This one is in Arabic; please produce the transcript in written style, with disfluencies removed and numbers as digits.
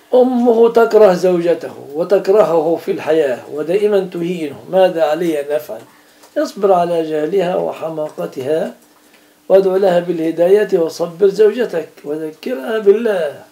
أمه تكره زوجته وتكرهه في الحياة ودائما تهينه، ماذا علي أن أفعل؟ اصبر على جهلها وحماقتها وادع لها بالهداية وصبر زوجتك وذكرها بالله.